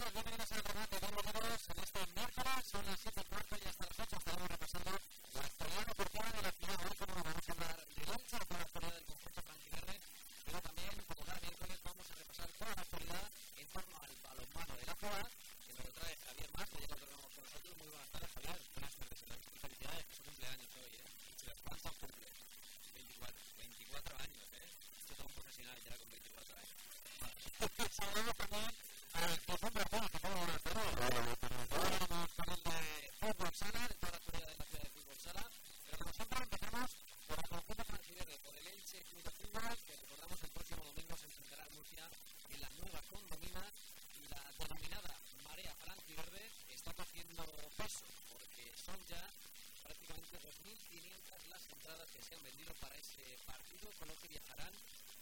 noches, bienvenidos al debate, bienvenidos en este miércoles, son las 7:15 y hasta las 8 estaremos repasando la actualidad deportiva de la ciudad. Hoy, como no, vamos a hablar de Elche, de toda la actualidad del conjunto blanquiverde, pero también, como cada miércoles, vamos a repasar toda la actualidad en torno al balonmano de la ciudad, que nos lo trae Javier Marco, ya lo tenemos con nosotros. Muy buenas tardes, Javier. Buenas tardes, y felicidades, que es su cumpleaños hoy, ¿Cuántos cumple? 24 años, Esto es un profesional ya con 24 años. Saludamos también a Jesús Martín, que tengo una tarde. Hablaremos con el de fútbol sala, de toda la actualidad de la ciudad de fútbol sala. Pero como siempre empezamos por el conjunto blanquiverde, por el Elche Club de Fútbol, que recordamos el próximo domingo se enfrentará al Murcia en la nueva condomina, y la denominada marea blanquiverde está cogiendo peso, porque son ya prácticamente 2.500 las entradas que se han vendido para ese partido, con lo que viajarán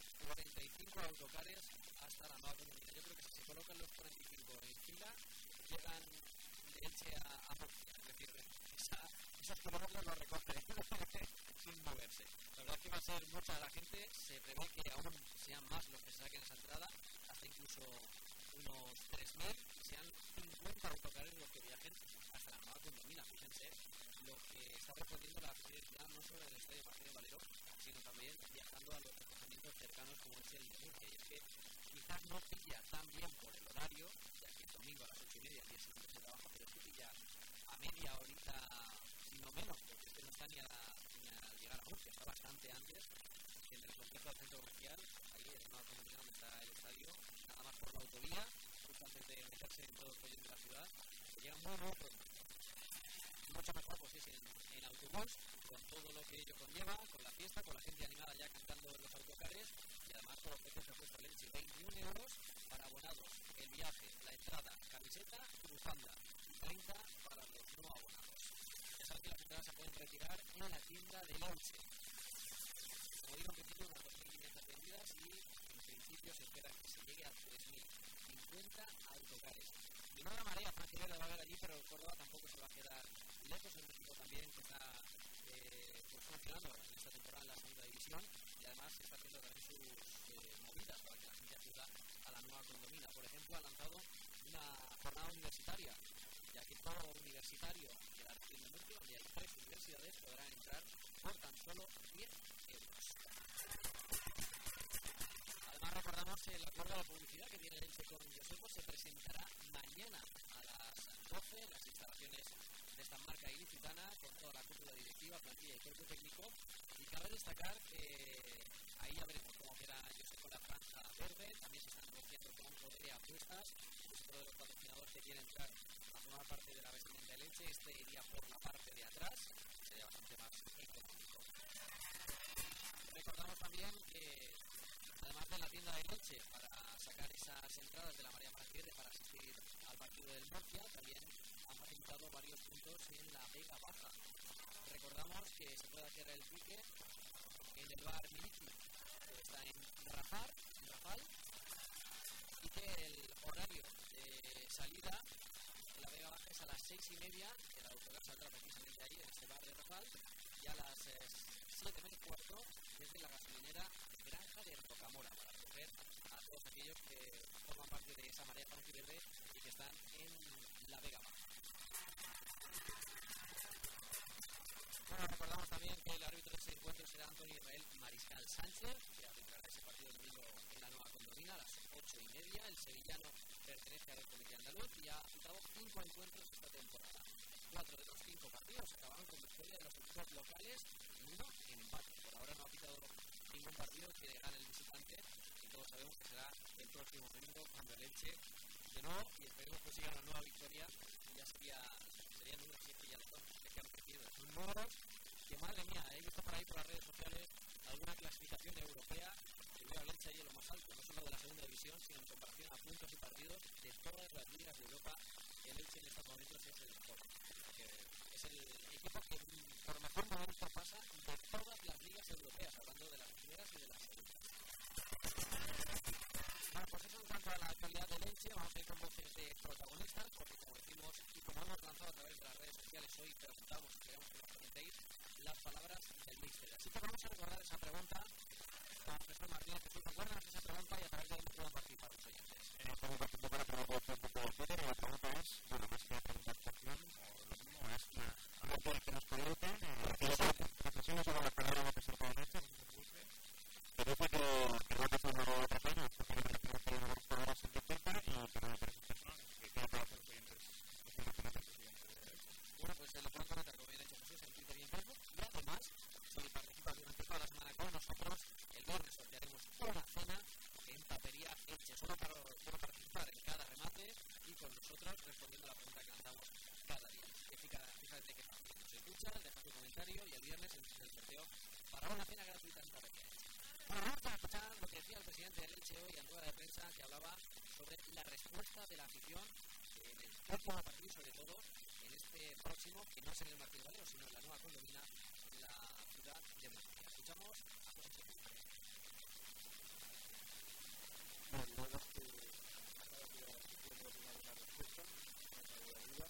45 autocares hasta la nueva condomina. Yo creo que si se colocan los 45 en fila, llegan de Elche a Murcia. Es decir, esos kilómetros los recogen sin moverse. La verdad es que va a ser mucha la gente. Se prevé que aún sean más los que saquen esa entrada, hasta incluso unos 3.000, y sean 50 autocares los que viajen hasta la nueva condomina. Fíjense lo que está respondiendo la presidencia, no solo en el Estadio Martínez Valero, sino también viajando a los desplazamientos cercanos como es el de Murcia. Y es que quizás no pilla tan bien por el horario, ya que el domingo a las 8:30 el día siguiente se trabaja, pero es que pilla a media horita, si no menos, porque es que no está ni a llegar a Murcia, está bastante antes, entre el complejo del centro comercial, ahí en una condomina donde está el estadio, nada más por la autovía, justo antes de meterse en todo el proyecto de la ciudad, que llega muy pronto. Mucho mejor pues es en autobús, con todo lo que ello conlleva, con la fiesta, con la gente animada ya cantando en los autocares, y además con los precios que ha puesto el Elche, 21 euros para abonados, el viaje, la entrada, camiseta y bufanda, y 30 para los no abonados. Ya saben que las entradas se pueden retirar en la tienda del Elche. Como digo, en principio unas 2.500 vendidas, y en principio se espera que se llegue a 3.050 autocares. Y no la marea blanquiverde va a haber allí, pero el Córdoba tampoco se va a quedar lejos. Es un equipo también que está funcionando en esta temporada en la segunda división, y además está haciendo también sus movidas para que la gente acuda a la nueva condomina. Por ejemplo, ha lanzado una jornada universitaria, ya que todo universitario de la región de Murcia, donde hay 3 universidades, podrán entrar por tan solo 10 euros. Además, recordamos el acuerdo de publicidad que tiene el Elche con Josefo. Se presentará mañana a las 12 en las instalaciones de esta marca ilicitana, con toda la cúpula directiva, plantilla y cuerpo técnico. Y cabe destacar que ahí ya veremos cómo queda Josefo con la franja verde. También se están negociando con Codere Apuestas, es otro de los patrocinadores que quiere entrar a formar parte de la vestimenta del Elche. Este iría por la parte de atrás, sería bastante más económico. Recordamos también que además de la tienda de Elche, para sacar esas entradas de la marea blanquiverde para asistir al partido del Murcia, también han facilitado varios puntos en la Vega Baja. Recordamos que se puede hacer el pique en el bar Miliki, que está en Rafal, y que el horario de salida en la Vega Baja es a las 6:30, que la autocar saldrá precisamente ahí, en ese bar de Rafal, y a las 7:15 desde la gasolinera Granja de Rocamora, para recoger a todos aquellos que forman parte de esa marea blanquiverde y que están en la Vega Baja. Bueno, recordamos también que el árbitro de ese encuentro será Antonio Israel Mariscal Sánchez, que arbitrará ese partido el domingo en la nueva condomina a las 8:30. El sevillano pertenece al comité andaluz y ha pitado 5 encuentros esta temporada. 4 de los 5 partidos acabaron con victoria de los equipos locales y 1 empate. Por ahora no ha pitado ningún partido que gane el visitante, y todos sabemos que será el próximo domingo cuando el Elche de nuevo, y esperemos que siga la nueva victoria, y ya sería número 7 ya de todos los que han perdido. Son números que, madre mía, he visto por ahí por las redes sociales alguna clasificación europea que veo al Elche ahí en lo más alto, no solo de la segunda división, sino en comparación a puntos y partidos de todas las ligas de Europa. El Elche en estos momentos es el mejor, porque es el equipo que por mejor momento pasa de todas las ligas europeas, hablando de las primeras y de las segundas. Bueno, pues eso en cuanto a la actualidad del Elche. Vamos a ir con voces de protagonistas, porque como decimos y como hemos lanzado a través de las redes sociales, hoy preguntamos y queremos que nos comentéis las palabras del míster. Así que vamos a recordar esa pregunta con Jesús Martínez. ¿Tú te acuerdas de esa pregunta y a través de dónde pueden participar los oyentes? Estamos participando para probar un poco de Bueno, pues lo pueden comentar, como bien ha dicho Jesús, en Twitter y en Facebook. Y además, si participas durante toda la semana con nosotros, el viernes sortearemos una cena en Tapería Elche, solo para participar en cada remate y con nosotros respondiendo a la pregunta que lanzamos cada día. Fíjate que nos escuchas, deja tu comentario y el viernes en el sorteo para una cena gratuita en Tapería Elche. Bueno, vamos a escuchar lo que decía el presidente del Elche hoy en rueda de prensa, que hablaba sobre la respuesta de la afición en el próximo partido, sobre todo en este próximo, que no es en el Martín Valero, sino en la nueva condomina en la ciudad de Murcia. Escuchamos a José Seguridad. La verdad es que acaba de dar una buena respuesta, una buena ayuda,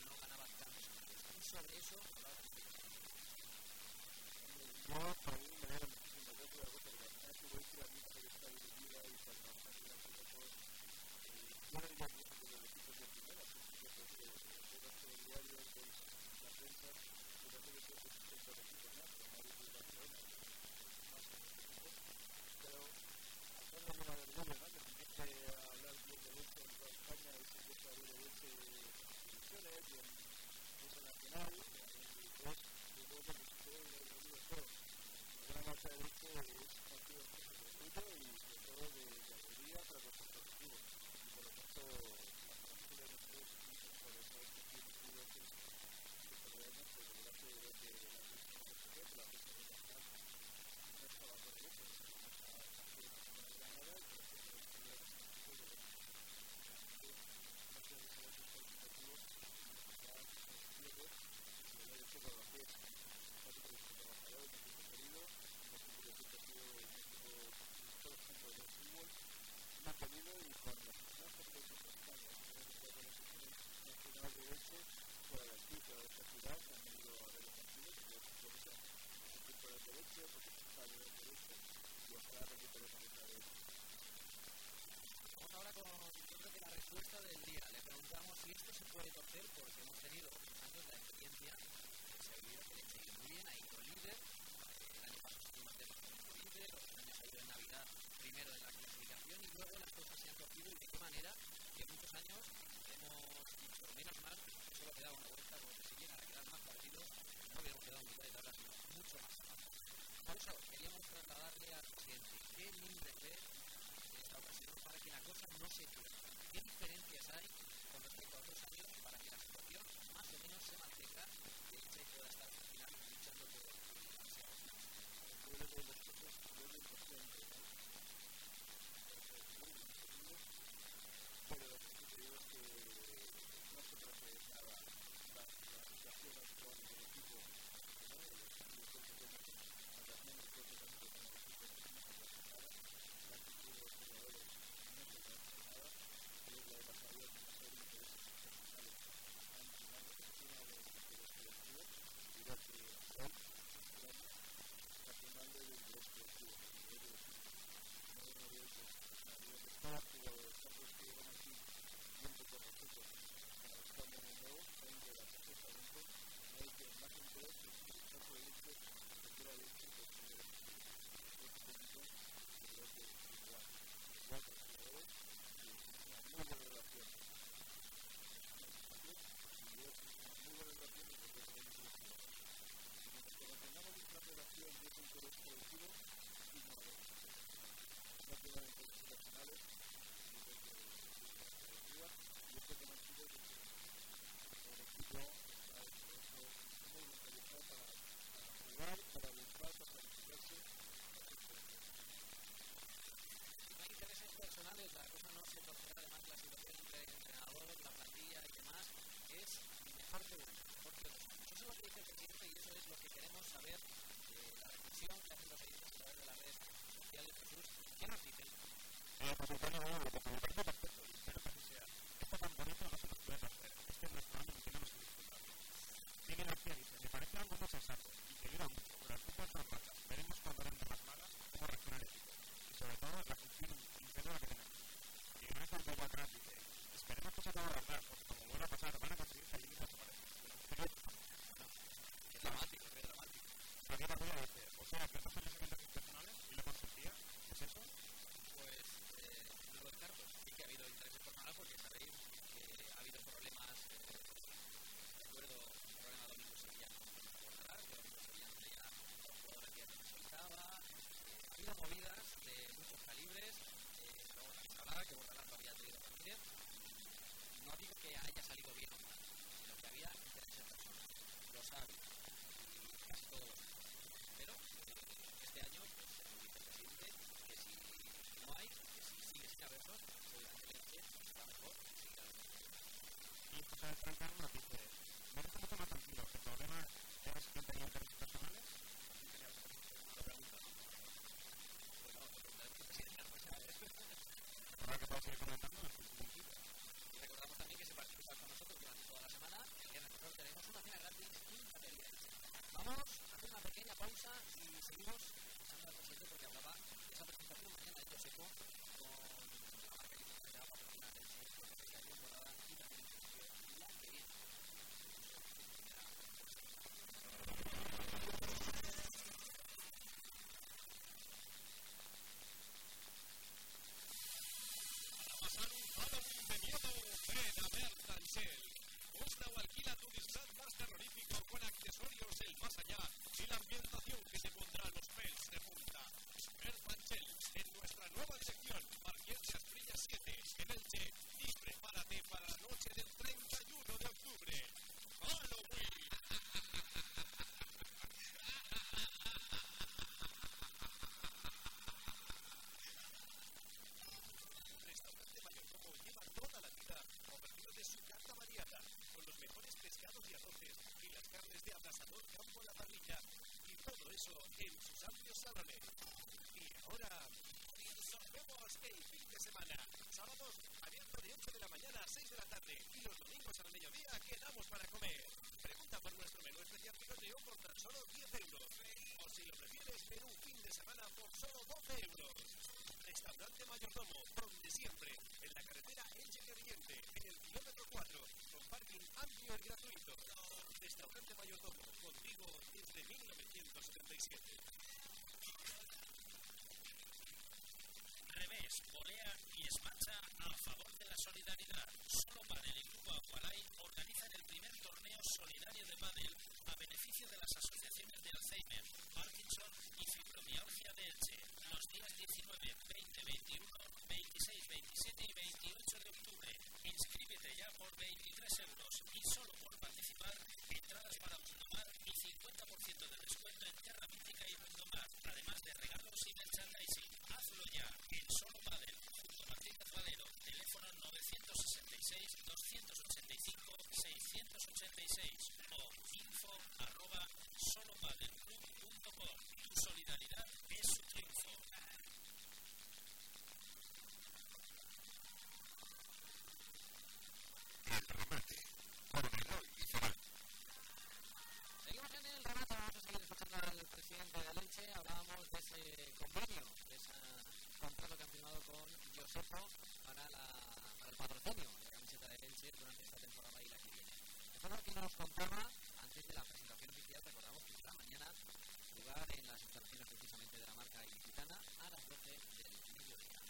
sobre eso, momento la familia de nuestros por eso es que tiene que ver que por delante de lo que la misma la fecha de nacional no estaba correcto, esa factura de Granada y por eso que los primeros principios de los no sé si es cualificativo necesitar ciegos y se le ha hecho por la fe tanto que como trabajador en equipo querido en equipo de equitativo en equipo por ejemplo de fútbol mantenido y con las personas que se están en la Comisión Nacional de Derecho fuera de aquí, fuera de esta ciudad, que han venido a ver los partidos, que es un tipo de derecho, porque se sabe del derecho y ojalá recuperemos esta vez. Vamos ahora con, yo creo que la respuesta del día. Le preguntamos si esto se puede torcer porque hemos tenido muchos años de experiencia que se ha vivido que le ha ido muy bien, ha ido líder, el año pasado estuvimos de líder, otros años ha ido en Navidad primero en la clasificación y luego las cosas se han torcido y de qué manera que muchos años hemos dicho menos mal que solo quedaba una vuelta porque si llegara a quedar más partidos no hubiéramos quedado en mitad de tabla sino mucho más abajo. Por eso queríamos trasladarle al presidente qué límite ve en esta ocasión para que la cosa no se tuerza. ¿Qué diferencias hay con respecto a otros años para que la situación más o menos se mantenga y el Che pueda estar al final luchando por el deseo? Yo creo que las cosas son importantes, ¿no? Pero lo que te digo es que no se trata de nada la situación actual del equipo, ¿no? Los cambios que tenemos, las menos cosas tanto como el equipo nacional, la actitud de los jugadores no se trata de nada, y es la de pasar de hacer intereses profesionales a un final de encima de los colectivos, y lo que hoy está firmando el interés colectivo, el interés del equipo. Cada jugador, tantos que llegan aquí, junto con nosotros, para buscar un nuevo, dentro de la departamento, no hay que más interés que luchar por el hecho de que la derecha y por el técnico, y creo que es igual con los jugadores, y una muy buena relación. Y es una muy buena relación y creo que tenemos que los jugadores. Y mientras que mantengamos esta relación de ese interés colectivo, aquí no va a haber no tienen intereses personales y yo creo que arriba y esto que hemos sido que el equipo está muy mentalizado para jugar, para luchar, para sacrificarse. Si no hay intereses personales, la cosa no se torcerá. Además, la situación entre el entrenador, la plantilla y demás es mejor que bueno, mejor que otros años. Eso es lo que dice el presidente y eso es lo que queremos saber de la reflexión que hacen los editores a través de las redes sociales. Jesús, ¿qué nos dicen? Pues el tema de lo que me parece perfecto y espero que así sea. Esto tan bonito no se nos puede perder. Este es nuestro año y tenemos que disfrutarlo. Miguel García dice, me parece algo muy sensato y que dura mucho, pero el fútbol son rachas. Veremos cuando eran de más malas cómo reacciona el equipo y sobre todo la función interna que tenemos. Y gracias al juego atrás dice, esperemos que se acabe de hablar porque como vuelva a pasar van a conseguir que el límite desaparezca. Qué dramático, qué dramático. Javier Argulla dice, o sea, que no son los intereses personales y lo consentía, ¿es eso? Pues no lo descarto. Sí que ha habido intereses personales porque sabéis que ha habido problemas, recuerdo un problema de Domingo Sevillano con Bordalás, que Domingo Sevillano tenía los jugadores que necesitaba, ha habido movidas de muchos calibres, pero bueno, se hablaba que Bordalás lo había traído Ramírez, no digo que haya salido bien o mal, sino que había intereses personales, lo sabe, y casi todos los años, pero este año pues el vicepresidente que si no hay, que si sigue sin haberlo, seguramente el Elche está mejor y sigue habiendo. Y José de Francano nos dice, me dejo mucho más tranquilo, el problema es que tenía intereses personales. No pregunto, ¿no? Pues no, te preguntaremos al presidente, no pasa nada. Ahora que puedo seguir comentando en sus sentidos. Y recordamos también que se participa con nosotros durante toda la semana. El viernes nosotros tenemos una cena gratis en Batería Elche. Vamos a hacer una pequeña pausa y seguimos escuchando al presidente porque hablaba de esa presentación mañana en Joseco con la marca que va a patrocinar el centro de esta temporada y también la que viene. Pasar un Halloween de miedo, ven a ver Tansel. Busca o alquila tu disfraz más terrorífico con accesorios del más allá y la ambientación que te pondrá los pelos de punta. Ver Tansel en nuestra nueva dirección, Marqués de Asprilla 7, en Elche, libre premios el fin de semana. Sábados abierto de 8 de la mañana a 6 de la tarde y los domingos al mediodía quedamos para comer. Pregunta por nuestro menú especial picoteo por tan solo 10 euros. O si lo prefieres, menú fin de semana por solo 12 euros. Restaurante Mayordomo, donde siempre, en la carretera Elche-Crevillente, en el kilómetro 4, con parking amplio y gratuito. Restaurante Mayordomo, contigo desde 1977. Revés, volea y esmacha a favor de la solidaridad. Solo Padel y Grupo Aqualay organizan el primer torneo solidario de pádel a beneficio de las asociaciones de Alzheimer, Parkinson y fibromialgia de Elche. Los días 19, 20, 21, 26, 27 y 28 de octubre. Inscríbete ya por 23 euros y solo por participar, entradas para Mundomar y 50% de descuento en Terra Mítica y Mundomar, además de regalos y merchandising. Hazlo ya en Solo Padel, junto a Martínez Valero, teléfono 965-285-686 o info@solopadelclub.com. Tu solidaridad es su triunfo. El remate, con Eloy y Ferran. Seguimos en el remate, vamos a seguir escuchando al presidente de Elche. Hablábamos de ese convenio, de ese contrato que han firmado con Josefo para el patrocinio de la camiseta de Elche durante esta temporada y la que viene. Eso es lo que nos contaba antes de la presentación oficial. Recordamos que será mañana jugar en las instalaciones precisamente de la marca ilicitana a las 12 del mediodía.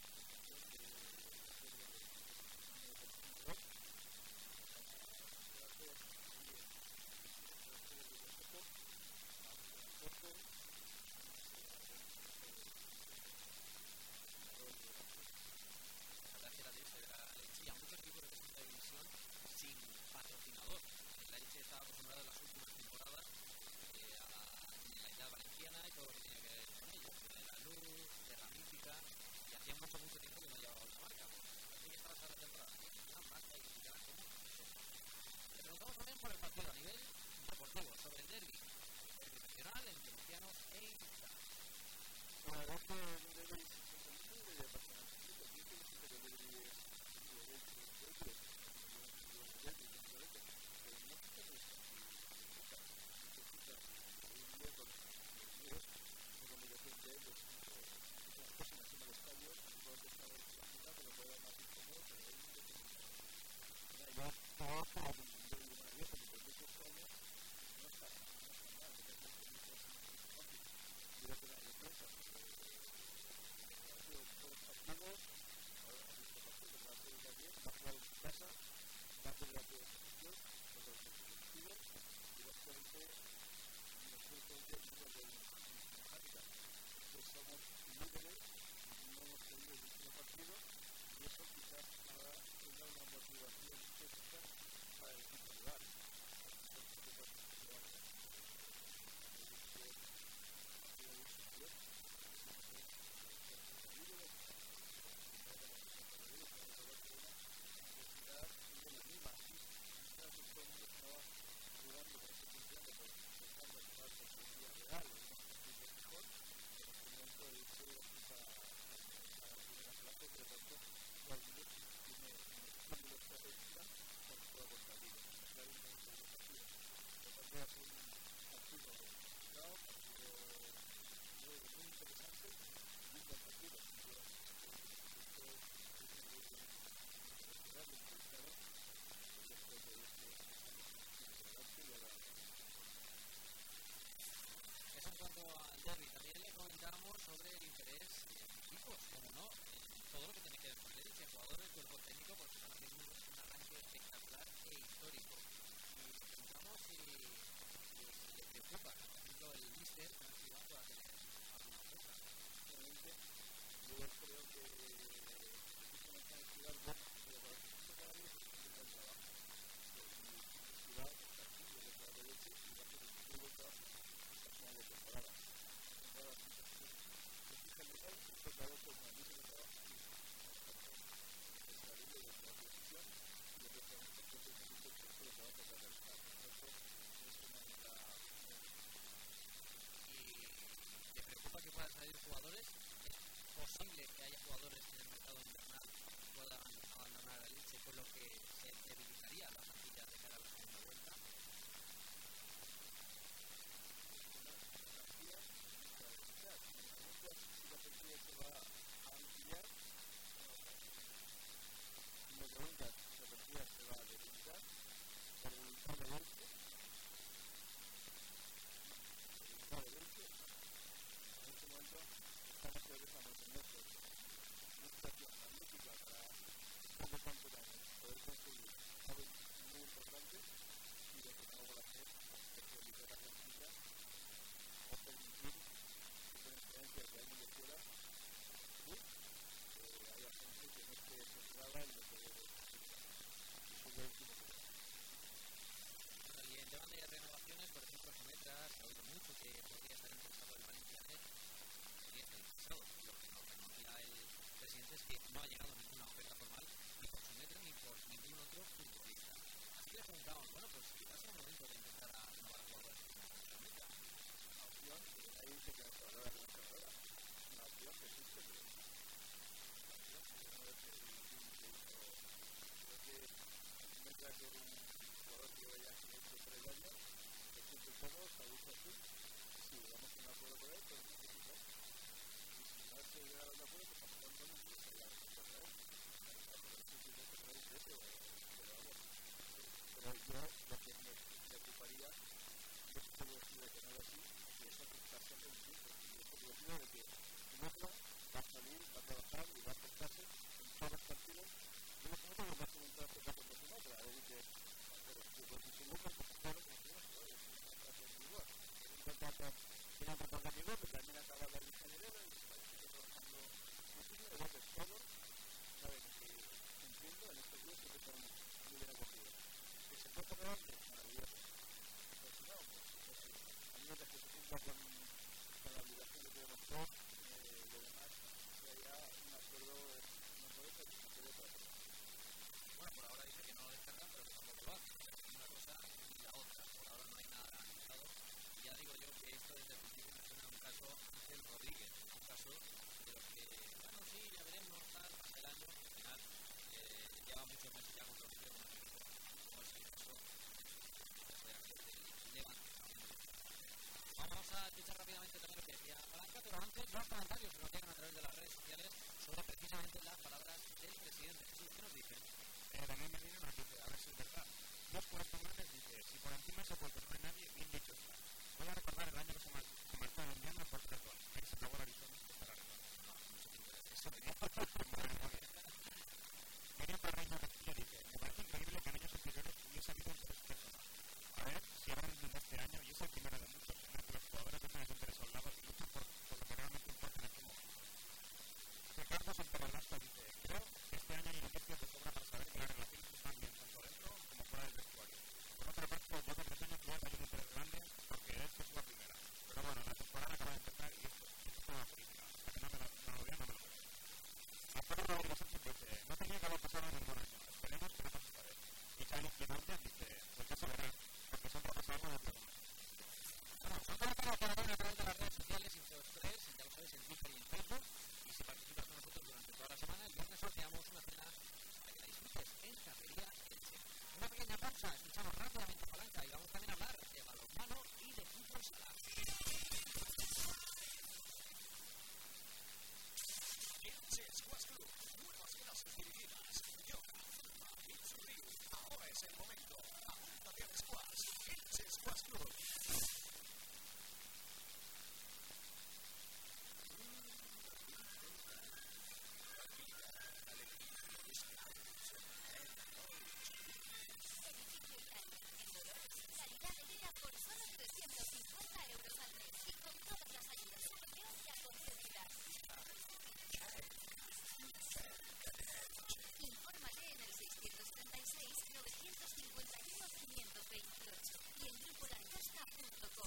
La verdad es que la Elche era Elche y a muchos equipos de segunda división sin patrocinador. La Elche estaba acostumbrada en las últimas temporadas a la Generalitat Valenciana y todo lo que tenía que ver con ellos, de la luz, de la mítica, y hacía mucho tiempo que no llevaba otra marca. Así que estaba esta temporada una marca ilicitana como le preguntamos también por el partido a nivel deportivo, sobre el derbi regional entre murcianos e ilicitanos. La verdad es que el derbi es muy apasionante. Yo creo que el derbi es somos líderes, no hemos perdido el último partido y eso quizás tenga una motivación extra para el equipo rival. Eso en cuanto al derbi. También le comentábamos sobre el interés de equipos, como no, en todo lo que tiene que ver con el Elche, jugadores, cuerpo técnico, porque están haciendo un arranque espectacular e histórico. Y le preguntamos si le preocupa, por ejemplo, el míster, si va a tener alguna oferta. Obviamente, yo creo que es una cantidad buena, pero para que esto cada vez es un buen trabajo. Y va a estar aquí, yo creo que va a Elche y va a hacer un muy buen trabajo esta final de temporada. Claro, pues me dice que trabaja aquí. Es la ley de la posición y yo creo que en este momento se lo va a tocar el Estado. Es una de las... ¿Y te preocupa que puedan salir jugadores? ¿Es posible que haya jugadores para el Elche, con lo que se debilitaría la plantilla de cara a la segunda vuelta. Si la plantilla se va a ampliar, me preguntas si la plantilla se va a debilitar por voluntad del Elche. En este momento estamos progresando con una situación magnífica para poco campo de años poder conseguir algo muy importante y lo que no vamos a hacer es realizar la plantilla o permitir que con influencias de alguien de fuera haya gente que no esté centrada en lo que debe ser. Eso es lo último que veo. Y en tema de renovaciones, por ejemplo, Sometra, se ha oído mucho que podría estar interesado el Valencianet. Podría estar interesado. Lo que nos reconocía el presidente es que no ha llegado ninguna oferta formal ni por Sometra ni por ningún otro futbolista. Así que le preguntamos, bueno, pues quizás es el momento de empezar a renovar jugadores como Sometra. La opción, ahí dice que no se valora, no se valora. Una opción que existe, pero la opción que no es el límite. Creo que Sometra, que es un jugador que lleva ya aquí 3 años, que siempre cómodo, está gusto así. Sí, vamos a un acuerdo con él, pero no sé si no. Y si no se llega a un acuerdo, pues tampoco no nos interesa la respuesta de él. Pero no sé si no se puede decir eso, pero vamos. Pero yo lo que me preocuparía, yo estoy convencido de que no es así, que es aceptarse el rendimiento. Y estoy convencido de que Sometra va a salir, va a trabajar y va a aceptarse en todos los partidos. Yo no sé cómo va a comentar este caso de Sometra, es decir, pero si Sometra es claro que no es un contrato individual. Es un contrato que no es un contrato individual, que también acaba la lista de dedos y está trabajando muchísimo. Entonces, todos saben que entiendo en estos días que son muy bien acogidos. Que se puede poner antes, maravilloso. Pero si no, pues a mí me parece que se cumpla con la obligación que tenemos todos, lo demás sea ya un acuerdo no solo para que se quede para todos. Bueno, por ahora dice que no lo descargan, pero que tampoco lo hacen. Una cosa y la otra. Por ahora no hay nada garantizado. Y ya digo yo que esto desde el principio me suena a un caso Ángel Rodríguez, un caso de los que, bueno, sí, ya veremos, tal, pasa el año, al final lleva muchos meses ya comprometido con el equipo, como es el caso de aquel del Levante. Vamos a escuchar rápidamente también lo que decía Palanca, pero antes los comentarios que nos llegan a través de las redes sociales sobre precisamente las palabras del presidente. Jesús, ¿qué nos dicen? Daniel Medina nos dice, a ver si es verdad. Dos puestos más dice, si por encima se puede no hay nadie, bien dicho está. Voy a recordar el año que se marcó en Indiana por 3 goles. Ahí se acabó la Arizona para recordar. No, mucho tiempo de eso. Miriam Parreño dice, me parece increíble que en años anteriores hubiese habido un tres personal. A ver si ahora en este año, y es el primero de muchos, en el que los jugadores dejan de sentir soldados y luchan por lo que realmente importa en este momento. Ricardo Santarolasco dice, creo que este año hay indicios de sobra para saber que las relaciones están bien, tanto dentro como fuera del vestuario. Por otra parte, yo creo que este año quizás hay un interés grande porque esto es la primera. Pero bueno, la temporada acaba de empezar y esto es toda la política. Hasta que no me lo vea, no me lo veo. Alfredo Rodríguez Sánchez dice, no tenía que haber pasado ningún año. Esperemos que no pase esta vez. Y Charlie Quinonte dice, pues ya se verá, porque son profesores de todo. Bueno, son comentarios que nos ven a través de las redes sociales, Info3, ya lo sabéis, en Twitter y en Facebook. Y si participas con nosotros durante toda la semana, el viernes sorteamos una cena para que la disfrutes en Cafetería Elche. Una pequeña pausa, escuchamos rápidamente Palanca y vamos también a hablar de balonmano y de fútbol sala. Elche Squash Club, nuevas clases dirigidas, yoga, Mitsubishi. Ahora es el momento. Apúntate al squash. Elche Squash Club. Edificio Italia, en Dolores, calidad de vida por solo 350 euros al mes y con todas las ayudas superiores ya concedidas. Infórmate en el 636 951 528 y en grupolangosta.com.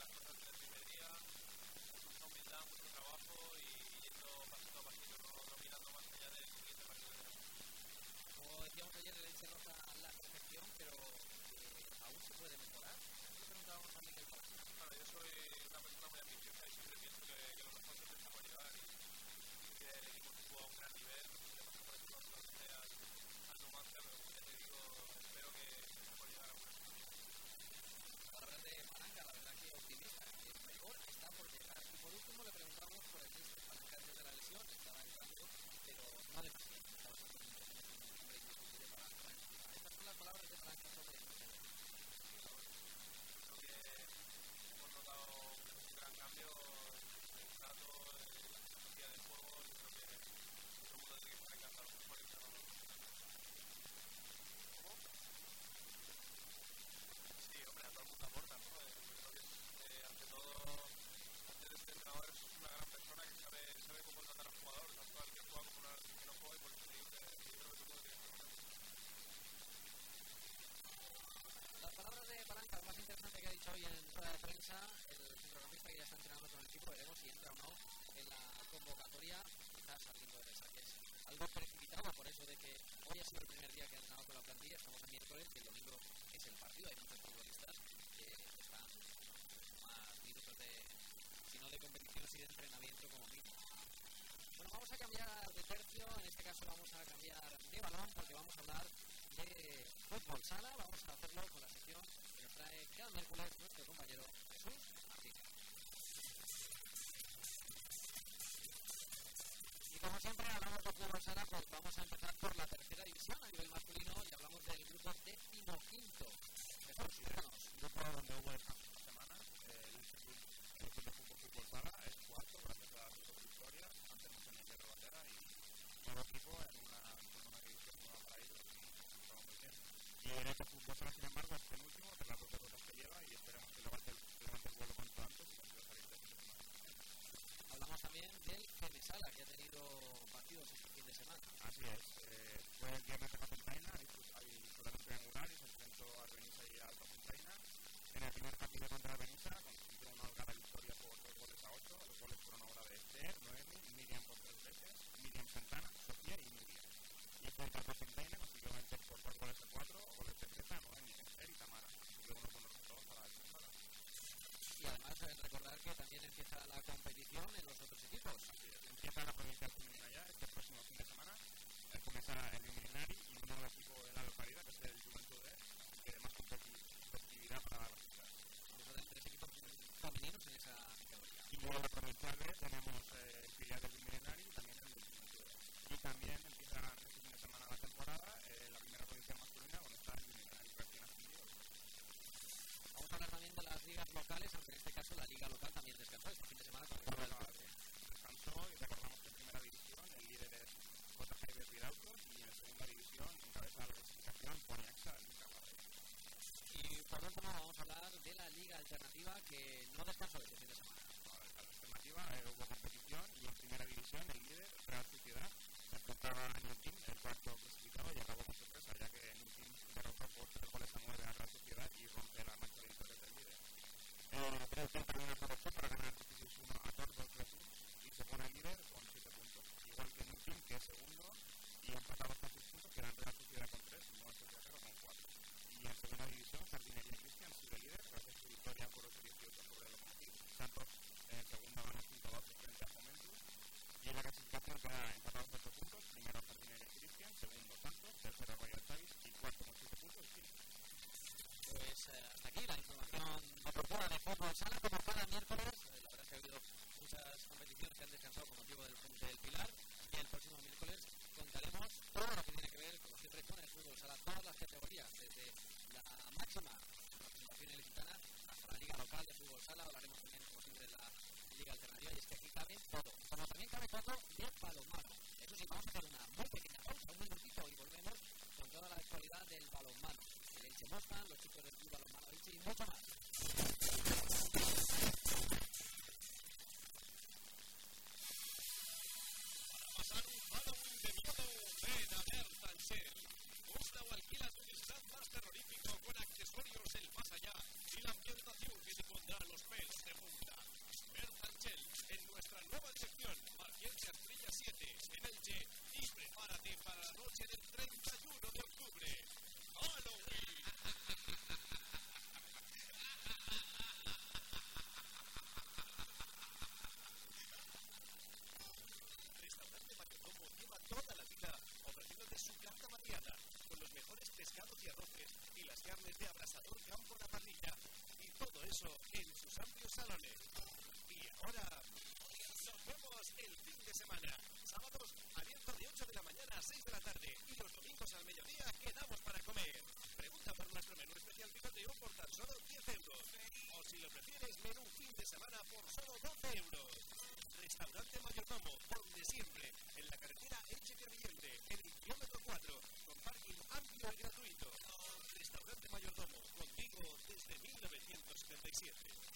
las cosas en el primer día, mucha humildad, mucho trabajo y yendo pasito a pasito, no mirando más allá del siguiente partido de tenemos. Como decíamos ayer, el Elche roza la perfección, pero aún se puede mejorar. Eso preguntábamos a Miguel Paz. Claro, yo soy una persona muy ambiciosa y siempre pienso que lo mejor siempre está por llegar y que el equipo estuvo a un gran nivel, no sé si le pasó por encima de las ideas al Numancia, pero como ya te digo, espero que esté por llegar a una situación. Palabras de Palanca, la verdad que optimista, que el mejor está por llegar. Y por último le preguntamos por el test de Palanca antes de la lesión, estaba entrando, pero no demasiado, estaba un hombre indiscutible para la encima. Estas son las palabras de Palanca sobre el test. Creo que hemos notado un gran cambio en el trato, en la filosofía del juego, y creo que todo el mundo tiene que estar encantado por el entrenador. ¿Cómo? Sí, hombre, a todo el mundo aporta, ¿no? Creo que ante todo, el entrenador es una gran persona que sabe cómo tratar al jugador, tanto al que juega como al que no juega, y por eso yo creo que todo el mundo tiene que estar con él. Las palabras de Palanca, lo más interesante que ha dicho hoy en rueda de prensa, el centrocampista que ya está entrenando con el equipo, veremos si entra o no en la convocatoria, quizás saliendo de saques. Algo precipitado por eso de que hoy ha sido el primer día que ha entrenado con la plantilla, estamos a miércoles y el domingo es el partido. Hay muchos futbolistas que están más minutos si no de competición, sí de entrenamiento como mínimo. Bueno, vamos a cambiar de tercio, en este caso vamos a cambiar de balón porque vamos a hablar de fútbol sala, vamos a hacerlo con la sección que nos trae cada miércoles nuestro compañero Jesús Martínez. Y como siempre hablamos de fútbol sala, pues vamos a empezar por la tercera división a nivel masculino y hablamos del grupo 15º. Jesús, síguenos. Grupo donde hubo descanso esta semana, el club de fútbol sala es cuarto gracias a sus victorias ante Montaña de Bandera y nuevo equipo en una división nueva para ellos y estamos muy bien. Y el este fútbol sala, sin embargo, es penúltimo de las dos derrotas que lleva y esperemos que levante el vuelo cuanto antes y consiga salir de esta semana. Hablamos también del Genesala, que ha tenido partidos este fin de semana. Así es, fue el viernes en la Fontaina, ahí soldaron triangular y se enfrentó a Benissa y a Alta Fontaina. En el primer partido contra Benissa consiguió una holgada victoria por 2-8. Los goles fueron obra de Esther, Noemi, Miriam por 3 veces, Miriam Santana, Sofía y Nuria. Y frente a Alta Fontaina consiguió vencer por 2-4, goles de Greta, Noemi, Esther y Tamara. Consiguió unos buenos resultados para el Genesala. Y además recordar que también empieza la competición en los otros equipos. Así es, empieza la provincial femenina ya este próximo fin de semana. Comienza el Luminari y un nuevo equipo de la localidad que es el Juventud, así que más competitividad para las chicas. Vamos a tener 3 equipos femeninos en esa categoría. Y luego la provincial B tenemos el filial del Luminari y también el Juventud. Y también empieza este fin de semana la temporada, la primera provincial masculina con esta Luminari recién ascendido. Vamos a hablar también de las ligas locales, aunque en este caso la liga local también descansó este fin de semana con el descansó y recordamos que en primera división el líder es JG de Vidautos y en segunda división encabeza la clasificación Poniaxa del Incapace. Y por último vamos a hablar de la liga alternativa que no descansó este fin de semana. La alternativa hubo competición y en primera división el líder Real Sociedad enfrentaba a Newton, el cuarto clasificado, y acabó con sorpresa ya que Newton derrotó por 3-9 a Real Sociedad y rompe la marcha de victorias del líder. Creo que también aprovechó para ganar 16-1 a Tordos y se pone líder con 7 puntos, igual que Newton, que es segundo, y empatados con 6 puntos, que eran Real Sociedad con 3 y Nueva Sociedad con 4. Y en segunda división, Jardinería Cristian sigue líder gracias a su victoria por 8-18 sobre el Lokomotiv. Santos en segunda ganó 5-12 frente a Juventus. Y en la clasificación queda empatados 8 puntos, primero Jardinería Cristian, segundo Santos, tercero Royal Chavis y cuarto con 7 puntos Chile. Pues hasta aquí la información deportiva de fútbol sala, como cada miércoles. La verdad es que ha habido muchas competiciones que han descansado con motivo del Puente del Pilar. Y el próximo miércoles contaremos todo lo que tiene que ver, como siempre, con el fútbol sala, todas las categorías, desde la máxima representación ilicitana hasta la liga local de fútbol sala. Hablaremos también, como siempre, de la liga alternativa, y es que aquí cabe todo. Como también cabe todo de balonmano. Eso sí, vamos a hacer una muy pequeña pausa, un minutito, y volvemos con toda la actualidad del balonmano. El Elche Mosman, los chicos del Club Balonmano Elche y mucho más. Pasar un Halloween de miedo, ven a Berta Ansel. Busca o alquila tu disfraz más terrorífico con accesorios el más allá y la ambientación que te pondrá los pelos lujoso en sus amplios salones. Y ahora nos vemos el fin de semana. Sábados abiertos de 8 de la mañana a 6 de la tarde y los domingos al mediodía quedamos para comer. Pregunta por nuestro menú especial picoteo por tan solo 10 euros. O si lo prefieres, menú fin de semana por solo 12 euros. Restaurante Mayordomo, donde siempre, en la carretera Elche-Crevillente, en el kilómetro 4, con parking amplio y gratuito. Restaurante Mayordomo, contigo desde 1977.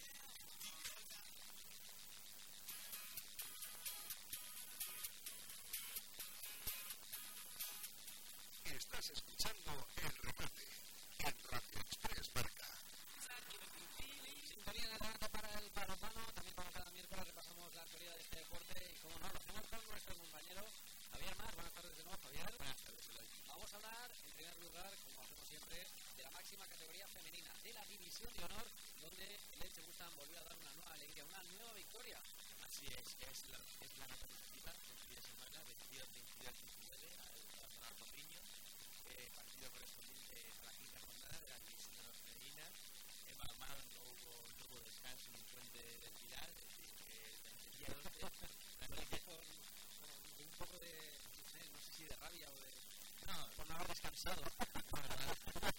Estás escuchando El Remate en Radio Express Marca. Sintonía de la para el balonmano. También como cada miércoles repasamos la actualidad de este deporte y como no, lo hacemos con nuestro compañero Javier Mas. Buenas tardes de nuevo, Javier. Buenas tardes, Eloy. Vamos a hablar, en primer lugar, como hacemos siempre, de la máxima categoría femenina, de la División de Honor, donde el Elche Mustang volvió a dar una nueva alegría, una nueva victoria. Así es la nota positiva del fin de semana, 22-22-19 al Zona Corriño, partido correspondiente a la quinta jornada de la División de Honor femenina. En balonmano no hubo descanso ni puente del Pilar, es decir, que desde el día 12 con un poco de, no sé si de rabia o de... no, por no haber descansado. nada,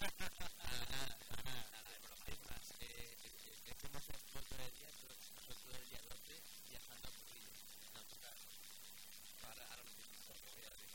es broma. Es más, hemos expuesto todo el día 12 viajando a Corriño. No, total. Ahora lo entiendo, lo voy a decir.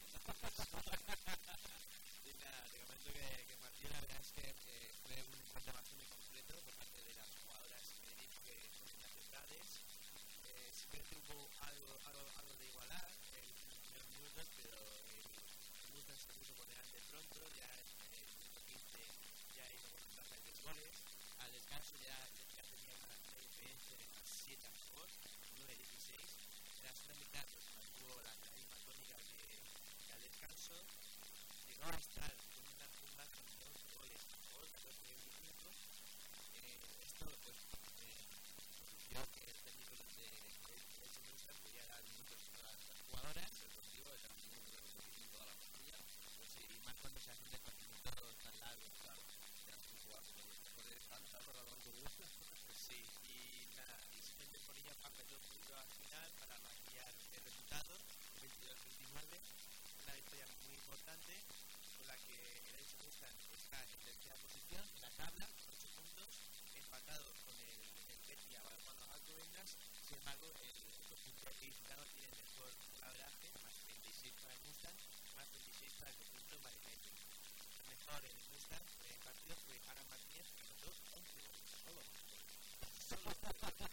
Y nada, te comento que partido, la verdad es que fue un encuentro bastante completo por parte de las jugadoras que son las centrales. Siempre hubo algo de igualar en los primeros minutos, pero el Mustang se puso por delante pronto, ya en el minuto 15 ya hizo por ventaja de 3 goles. Al descanso ya tenía una diferencia de más 7 a favor, 9-16. En la segunda mitad pues mantuvo la misma tónica que al descanso. Llegó a estar con una margen de 11 goles a favor, 14-25. Esto pues propició que el técnico de Elche Mustang podía dar minutos a las jugadoras, el objetivo de dar minutos de 25 a la partida, pues, y más cuando se hacen desplazamientos tan largos, claro, de las jugadoras, por el tanta por la longa gusta, pues sí, y nada, y simplemente ponía papel al final para maquillar el resultado, 22-29, una victoria muy importante, con la que el Elche Mustang está en tercera posición en la tabla, con 8 puntos, empatado con el Betis Balonmano Alcobendas. Sin embargo, el conjunto visitado tiene mejor golaveraje, más 36 para el Mustang, más 26 para el conjunto madrileño. El mejor en el Mustang en el partido fue Ana Martínez, que anotó 11 goles. Solo 11 goles.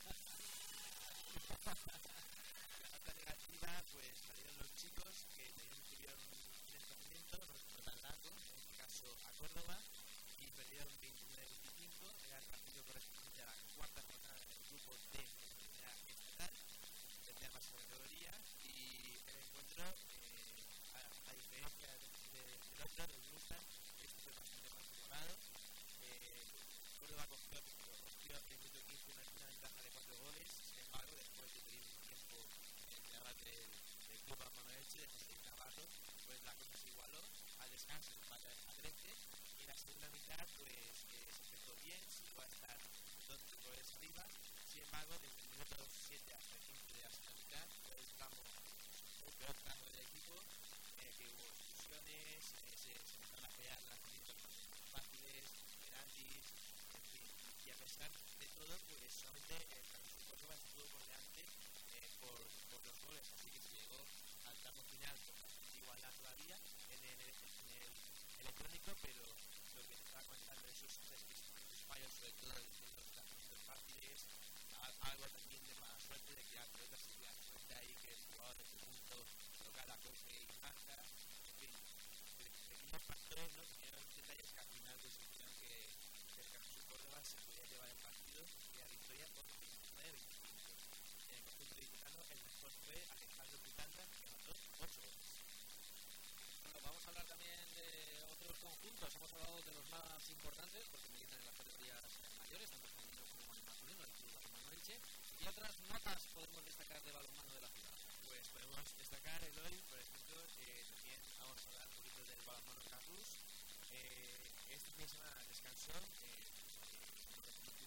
La nota negativa, pues salieron los chicos que tuvieron un desplazamiento no tan largo, en este caso a Córdoba, y perdieron 29-25. Era el partido correspondiente a la cuarta jornada del grupo D de la primera estatal, tercera más categoría, y el encuentro, a diferencia del otro, del Mustang, este fue bastante más igualado. Córdoba cogió en el minuto 15 una ventaja de 4 goles, sin embargo, después de pedir un tiempo del club Balonmano Elche, de José Navarro, pues la cosa se igualó, al descanso empate a 13, y en la segunda mitad pues se empezó bien, se llegó a estar 12 goles arriba. Sin embargo, desde el minuto 7 hasta el 15 de la segunda mitad fue el peor tramo del equipo, que hubo discusiones, se empezaron a pelear lanzamientos fáciles, penaltis, en fin, y a pesar de todo, pues solamente el Francisco Córdoba estuvo por delante por los goles, así que se llegó al tramo final con bastante igualdad todavía en el electrónico, pero lo que te estaba comentando, esos fallos, sobre todo en los lanzamientos fáciles, algo también de mala suerte de que la pelota se queda suelta ahí, que el jugador de conjunto local la coge y marca, en fin, pequeños factores, ¿no? Pequeños detalles que al final pues hicieron que el Francisco Córdoba se pudiera llevar el partido y la victoria por 29-25. En el conjunto disputando, el mejor fue Alejandro Pitanda, que anotó 8 goles. Bueno, vamos a hablar también de otros conjuntos. Hemos hablado de los más importantes, porque militan en las categorías mayores, tanto femenino como en masculino, el club Balonmano Elche. ¿Y otras notas podemos destacar de balonmano de la ciudad? Pues podemos destacar el hoy, por ejemplo, también vamos a hablar un poquito del balonmano Carrus. Este fin de semana descansó, no tuvo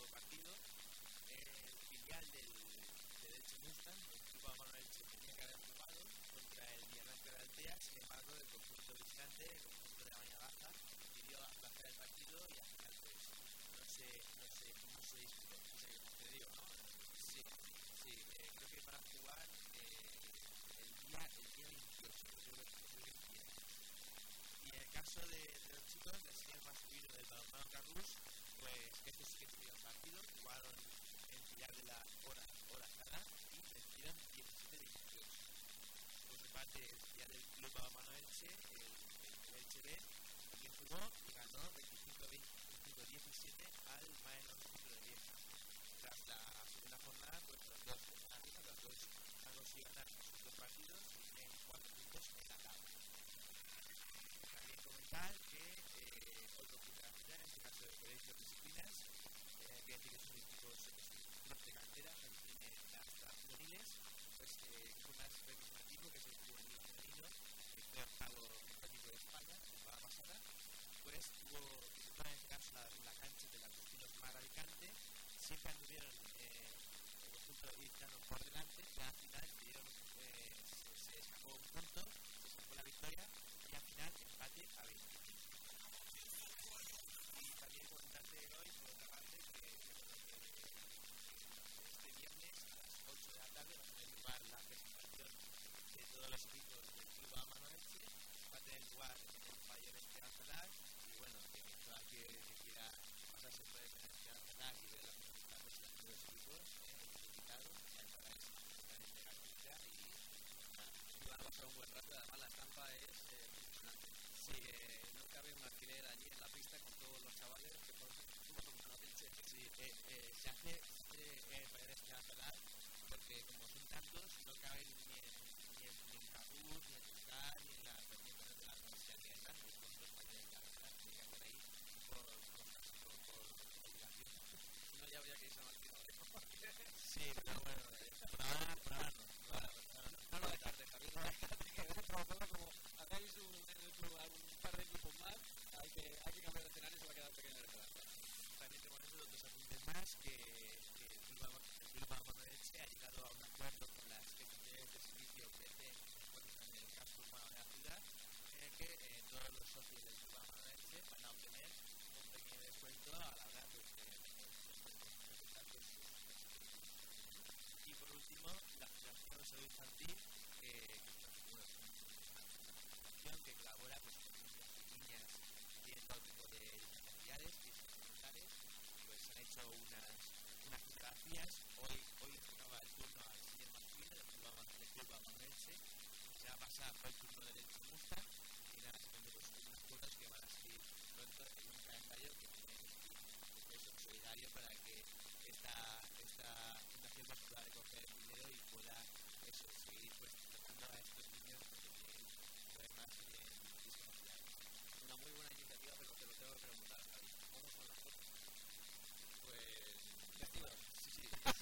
partido. El filial del Elche Mustang, el equipo de Manuel Elche, tenía que haber jugado contra el Villarreal de Altea. Sin embargo, el conjunto visitante, el conjunto de la Mañana Baja, pidió aplazar el partido y al final pues no se disputó. No sé qué te digo, ¿no? Sí, creo que van a jugar el día 28, creo que y en el caso de los chicos del señor masculino del balonmano Carrus, pues este sí que tuvieron partido, jugaron en Villar de la hora Sala y vencieron 17-18. Por su parte, el Villar del Club Balonmano Elche, el Elche B, también jugó y ganó 25-17 al Maenor Centro de Lieja. Tras la segunda jornada, pues los dos han conseguido ganar sus dos partidos y tienen 4 puntos en la tabla. También comentar que otro equipo de la ciudad, en este caso el Colegio de Disciplinas, que decir que son equipos de cantera, que tienen hasta juveniles, pues fue más representativo que es el juvenil femenino, que fue octavo mejor equipo de España, la temporada pasada, pues tuvo en este caso la cancha de los destinos Mar Alicante, siempre anduvieron el conjunto ilicitano por delante, y al final se escapó un punto, se sacó la victoria y al final empate a 20. Y también comentarte hoy, por otra parte, que este viernes a las 8 de la tarde va a tener lugar la presentación de todos los equipos del Club Balonmano Elche. Va a tener lugar en el pabellón Esperanza y bueno, que todo aquel que quiera pasarse por el Esperanza y ver la presentación de los equipos, invitado, ya para eso, totalmente gratuita y van a pasar un buen rato. Además la estampa es impresionante. Sí, no cabe un alquiler allí en la pista con todos los chavales que son Elche. Sí, se hace para Esperanza porque como son tantos no caben ni en Capuz, ni en Tucán, ni en la presentación de la Universidad de Grandes, con los pañales de la tienen que hacer ahí por obligación. Si no, ya habría que irse a alquilar. Sí, pero bueno, por ahora no. No lo descartes, Javier. No descartes que debes trabajarla como hagáis un par de equipos más, hay que cambiar de escenario y se va a quedar pequeño el Esperanza. También tengo dos apuntes más que el Club Balonmano Elche ha llegado a un acuerdo con las entidades de servicio PC en el casco urbano de la ciudad, en el que todos los socios del Club Balonmano Elche van a obtener un pequeño descuento a la hora de presentar sus y por último, la Asociación Salud Infantil, que es una asociación que colabora con niños y niñas que tienen todo tipo de discapacidades fundamentales, pues han hecho unas fotografías. Hoy tocaba el turno al señor masculino del Club Balonmano Elche, se va a pasar por el turno del Elche Mustang y nada, simplemente pues unas fotos que van a salir pronto en un calendario que tiene solidario para que esta fundación más pueda recoger dinero y pueda seguir pues tratando a estos niños que tienen problemas de discapacidad. Una muy buena iniciativa, pero te lo tengo que preguntar, Javi. ¿Cómo son las fotos? Pues festivas. Sí.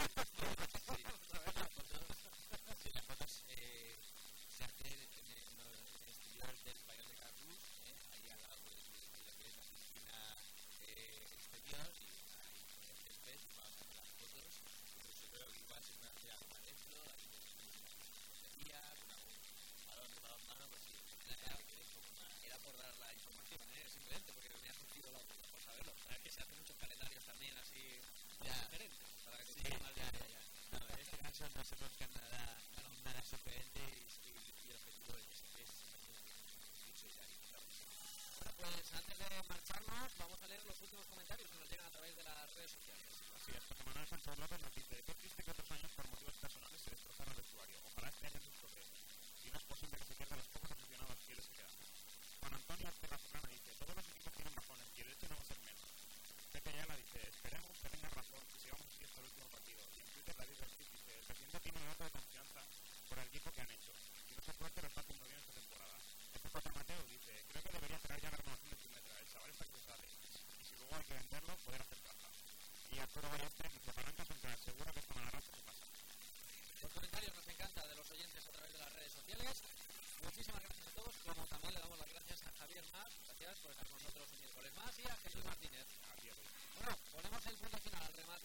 Las fotos se hacen en el exterior del pabellón de Carrus, ahí al lado de lo que es la piscina exterior y ahí en el césped van a hacer las fotos. Yo creo que igual se van a hacer algo adentro, ahí con algún balón de balonmano, pues sí, era por dar la información, simplemente porque me ha surgido la duda por saberlo. Sabes que se hacen muchos calendarios también así diferentes, para que se más ya. No, en este caso no se busca nada sugerente y el objetivo es solidario. Bueno, pues antes de marcharnos, vamos a leer los últimos comentarios que nos llegan a través de las redes sociales. Así es, José Manuel Sánchez López nos dice: qué triste que otros años por motivos personales se destrozaron el vestuario. Ojalá este año se estropee. Y no es posible que se pierdan los pocos aficionados fieles que quedan. Juan Antonio Ortega Serrano dice: todos los equipos tienen bajones y el Elche no va a ser menos. Pepe Ayala dice: esperemos que tenga razón y sigamos así hasta el último partido. Y en Twitter David Ortiz dice: el presidente tiene un voto de confianza por el equipo que han hecho. Y no se suerte lo está haciendo bien esta temporada. Este Mateo dice: creo que debería tener ya la renovación de Kilometra. El chaval está cruzado. Y si luego hay que venderlo, poder hacer caja. Y Arturo Ballester dice: palanca central, seguro que con la raza se pasa. Los comentarios nos encantan de los oyentes a través de las redes sociales. Muchísimas gracias a todos, como también le damos las gracias a Javier Mar, gracias por estar con nosotros un miércoles más, y a Jesús Martínez. Bueno, ponemos el punto final al remate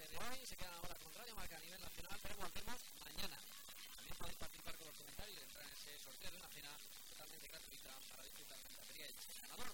para disfrutar de la batería. El ganador